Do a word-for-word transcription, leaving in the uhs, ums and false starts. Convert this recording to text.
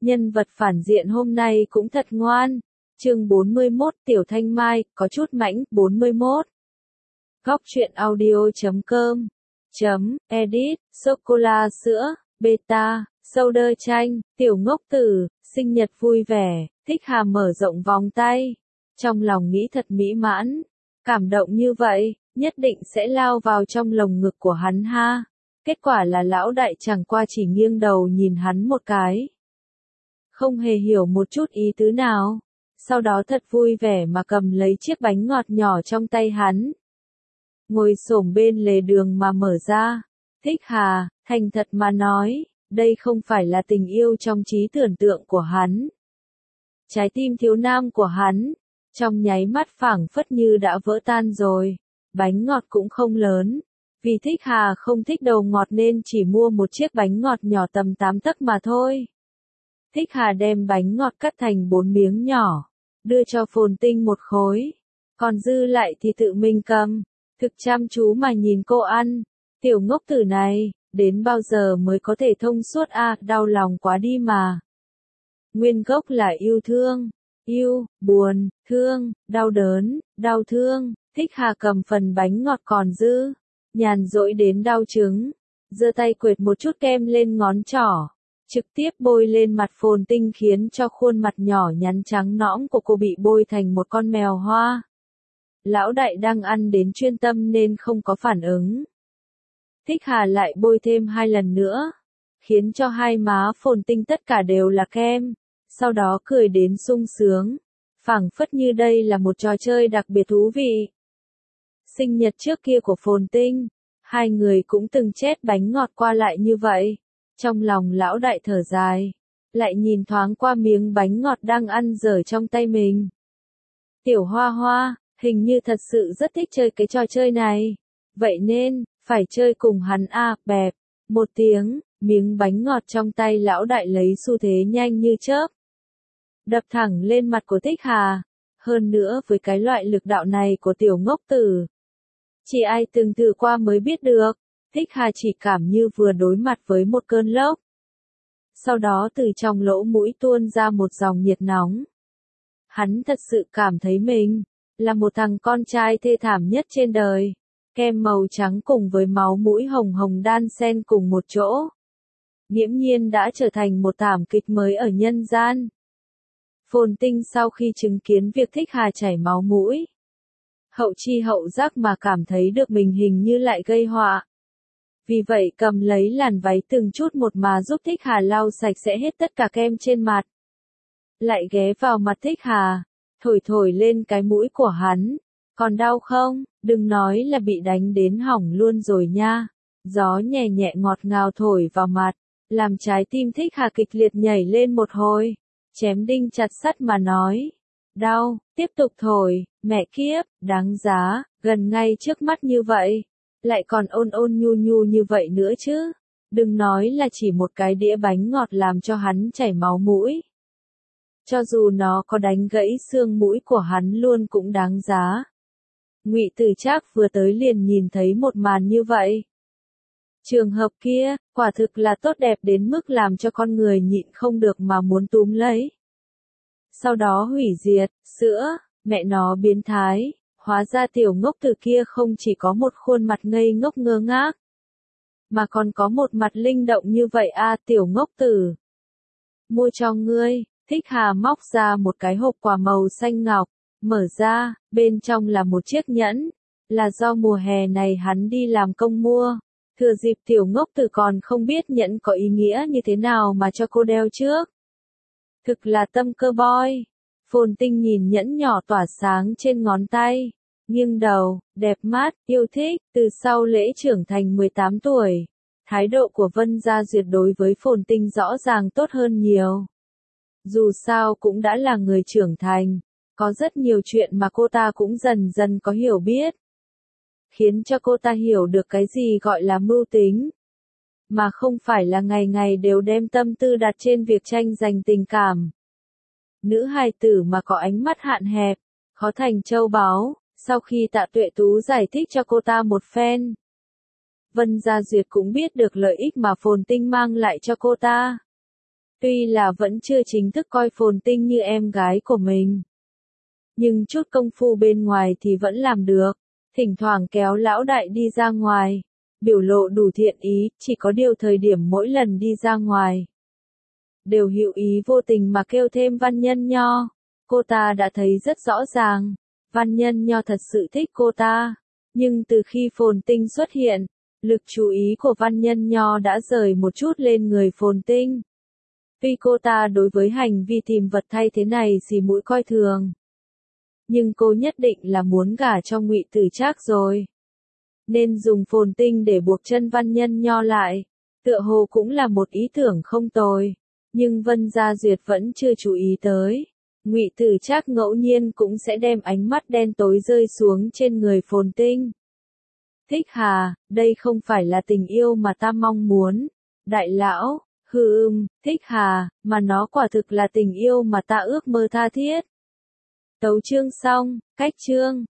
Nhân vật phản diện hôm nay cũng thật ngoan. Chương bốn mươi mốt Tiểu Thanh Mai, có chút mãnh, bốn mươi mốt. Góc truyện audio chấm com chấm edit, sô-cô-la sữa, beta, sâu đơ chanh, tiểu ngốc tử, sinh nhật vui vẻ, Thích Hà mở rộng vòng tay. Trong lòng nghĩ thật mỹ mãn, cảm động như vậy, nhất định sẽ lao vào trong lồng ngực của hắn ha. Kết quả là lão đại chẳng qua chỉ nghiêng đầu nhìn hắn một cái. Không hề hiểu một chút ý tứ nào. Sau đó thật vui vẻ mà cầm lấy chiếc bánh ngọt nhỏ trong tay hắn. Ngồi xổm bên lề đường mà mở ra. Thích Hà, thành thật mà nói, đây không phải là tình yêu trong trí tưởng tượng của hắn. Trái tim thiếu nam của hắn, trong nháy mắt phảng phất như đã vỡ tan rồi. Bánh ngọt cũng không lớn. Vì Thích Hà không thích đầu ngọt nên chỉ mua một chiếc bánh ngọt nhỏ tầm tám tấc mà thôi. Thích Hà đem bánh ngọt cắt thành bốn miếng nhỏ, đưa cho Phồn Tinh một khối, còn dư lại thì tự mình cầm, thực chăm chú mà nhìn cô ăn. Tiểu ngốc tử này, đến bao giờ mới có thể thông suốt a, à, đau lòng quá đi mà. Nguyên gốc là yêu thương, yêu, buồn, thương, đau đớn, đau thương. Thích Hà cầm phần bánh ngọt còn dư, nhàn rỗi đến đau trứng, giơ tay quệt một chút kem lên ngón trỏ, trực tiếp bôi lên mặt Phồn Tinh khiến cho khuôn mặt nhỏ nhắn trắng nõn của cô bị bôi thành một con mèo hoa. Lão đại đang ăn đến chuyên tâm nên không có phản ứng. Thích Hà lại bôi thêm hai lần nữa, khiến cho hai má Phồn Tinh tất cả đều là kem, sau đó cười đến sung sướng, phảng phất như đây là một trò chơi đặc biệt thú vị. Sinh nhật trước kia của Phồn Tinh, hai người cũng từng chết bánh ngọt qua lại như vậy. Trong lòng lão đại thở dài, lại nhìn thoáng qua miếng bánh ngọt đang ăn dở trong tay mình. Tiểu Hoa Hoa, hình như thật sự rất thích chơi cái trò chơi này. Vậy nên, phải chơi cùng hắn a, à, bẹp. Một tiếng, miếng bánh ngọt trong tay lão đại lấy xu thế nhanh như chớp. Đập thẳng lên mặt của Thích Hà. Hơn nữa với cái loại lực đạo này của tiểu ngốc tử. Chỉ ai từng thử qua mới biết được. Thích Hà chỉ cảm như vừa đối mặt với một cơn lốc. Sau đó từ trong lỗ mũi tuôn ra một dòng nhiệt nóng. Hắn thật sự cảm thấy mình là một thằng con trai thê thảm nhất trên đời. Kem màu trắng cùng với máu mũi hồng hồng đan xen cùng một chỗ. Nghiễm nhiên đã trở thành một thảm kịch mới ở nhân gian. Phồn Tinh sau khi chứng kiến việc Thích Hà chảy máu mũi, hậu chi hậu giác mà cảm thấy được mình hình như lại gây họa. Vì vậy cầm lấy làn váy từng chút một mà giúp Thích Hà lau sạch sẽ hết tất cả kem trên mặt. Lại ghé vào mặt Thích Hà, thổi thổi lên cái mũi của hắn. Còn đau không? Đừng nói là bị đánh đến hỏng luôn rồi nha. Gió nhẹ nhẹ ngọt ngào thổi vào mặt, làm trái tim Thích Hà kịch liệt nhảy lên một hồi. Chém đinh chặt sắt mà nói. Đau, tiếp tục thổi, mẹ kiếp, đáng giá, gần ngay trước mắt như vậy. Lại còn ôn ôn nhu nhu như vậy nữa chứ. Đừng nói là chỉ một cái đĩa bánh ngọt làm cho hắn chảy máu mũi. Cho dù nó có đánh gãy xương mũi của hắn luôn cũng đáng giá. Ngụy Tử Trác vừa tới liền nhìn thấy một màn như vậy. Trường hợp kia, quả thực là tốt đẹp đến mức làm cho con người nhịn không được mà muốn túm lấy. Sau đó hủy diệt, sữa, mẹ nó biến thái. Hóa ra tiểu ngốc tử kia không chỉ có một khuôn mặt ngây ngốc ngơ ngác, mà còn có một mặt linh động như vậy a, à, tiểu ngốc tử. Mua cho ngươi. Thích Hà móc ra một cái hộp quà màu xanh ngọc, mở ra, bên trong là một chiếc nhẫn, là do mùa hè này hắn đi làm công mua. Thừa dịp tiểu ngốc tử còn không biết nhẫn có ý nghĩa như thế nào mà cho cô đeo trước. Thực là tâm cơ boy. Phồn Tinh nhìn nhẫn nhỏ tỏa sáng trên ngón tay, nghiêng đầu, đẹp mắt, yêu thích. Từ sau lễ trưởng thành mười tám tuổi, thái độ của Vân Gia Duyệt đối với Phồn Tinh rõ ràng tốt hơn nhiều. Dù sao cũng đã là người trưởng thành, có rất nhiều chuyện mà cô ta cũng dần dần có hiểu biết. Khiến cho cô ta hiểu được cái gì gọi là mưu tính. Mà không phải là ngày ngày đều đem tâm tư đặt trên việc tranh giành tình cảm. Nữ hài tử mà có ánh mắt hạn hẹp, khó thành châu báu. Sau khi Tạ Tuệ Tú giải thích cho cô ta một phen, Vân Gia Duyệt cũng biết được lợi ích mà Phồn Tinh mang lại cho cô ta. Tuy là vẫn chưa chính thức coi Phồn Tinh như em gái của mình, nhưng chút công phu bên ngoài thì vẫn làm được. Thỉnh thoảng kéo lão đại đi ra ngoài, biểu lộ đủ thiện ý, chỉ có điều thời điểm mỗi lần đi ra ngoài đều hữu ý vô tình mà kêu thêm Văn Nhân Nho. Cô ta đã thấy rất rõ ràng, Văn Nhân Nho thật sự thích cô ta, nhưng từ khi Phồn Tinh xuất hiện, lực chú ý của Văn Nhân Nho đã rời một chút lên người Phồn Tinh. Tuy cô ta đối với hành vi tìm vật thay thế này xì mũi coi thường, nhưng cô nhất định là muốn gả cho Ngụy Tử Trác rồi, nên dùng Phồn Tinh để buộc chân Văn Nhân Nho lại, tựa hồ cũng là một ý tưởng không tồi. Nhưng Vân Gia Duyệt vẫn chưa chú ý tới, Ngụy Tử Trác ngẫu nhiên cũng sẽ đem ánh mắt đen tối rơi xuống trên người Phồn Tinh. Thích Hà, đây không phải là tình yêu mà ta mong muốn. Đại lão, hừ ưm, Thích Hà, mà nó quả thực là tình yêu mà ta ước mơ tha thiết. Tấu chương xong, cách chương.